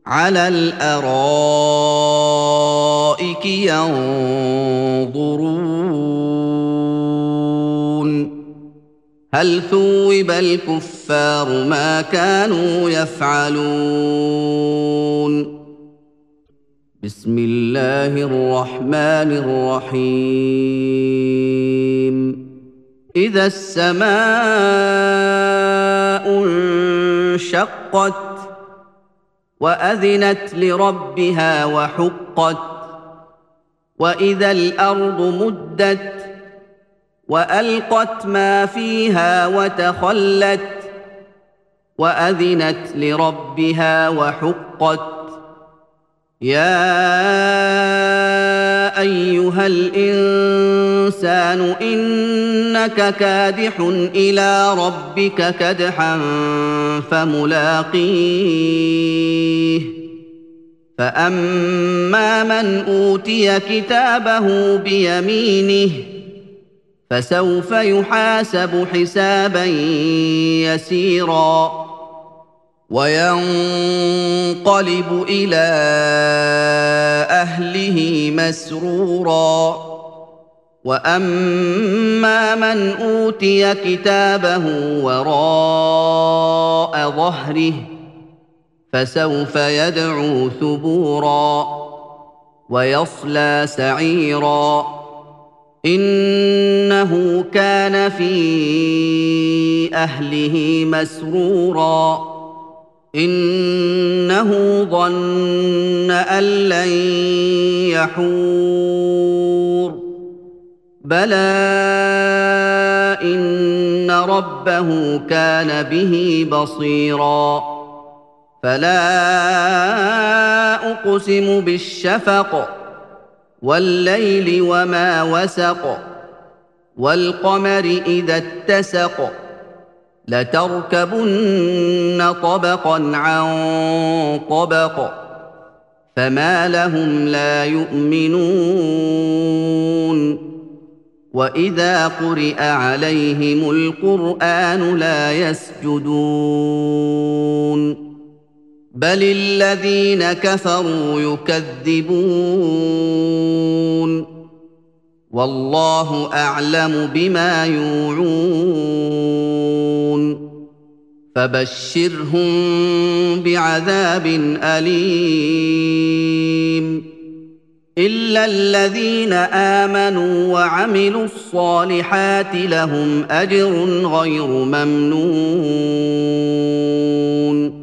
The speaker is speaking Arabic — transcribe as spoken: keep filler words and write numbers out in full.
عَلَى الْأَرَائِكِ يَنظُرُونَ هَلْ ثُوِّبَ الْكُفَّارُ مَا كَانُوا يَفْعَلُونَ بسم الله الرحمن الرحيم إذا السماء انشقت وأذنت لربها وحقت وإذا الأرض مدت وألقت ما فيها وتخلت وأذنت لربها وحقت يا أيها الإنسان إنك كادح إلى ربك كدحا فملاقيه فأما من أوتي كتابه بيمينه فسوف يحاسب حسابا يسيرا وينقلب إلى أهله مسرورا وأما من أوتي كتابه وراء ظهره فسوف يدعو ثبورا ويصلى سعيرا إنه كان في أهله مسرورا إنه ظن أن لن يحور بلى إن ربه كان به بصيرا فلا أقسم بالشفق والليل وما وسق والقمر إذا اتسق لتركبن طبقا عن طبق فما لهم لا يؤمنون وإذا قرئ عليهم القرآن لا يسجدون بل الذين كفروا يكذبون والله أعلم بما يوعون فبشرهم بعذاب أليم إلا الذين آمنوا وعملوا الصالحات لهم أجر غير ممنون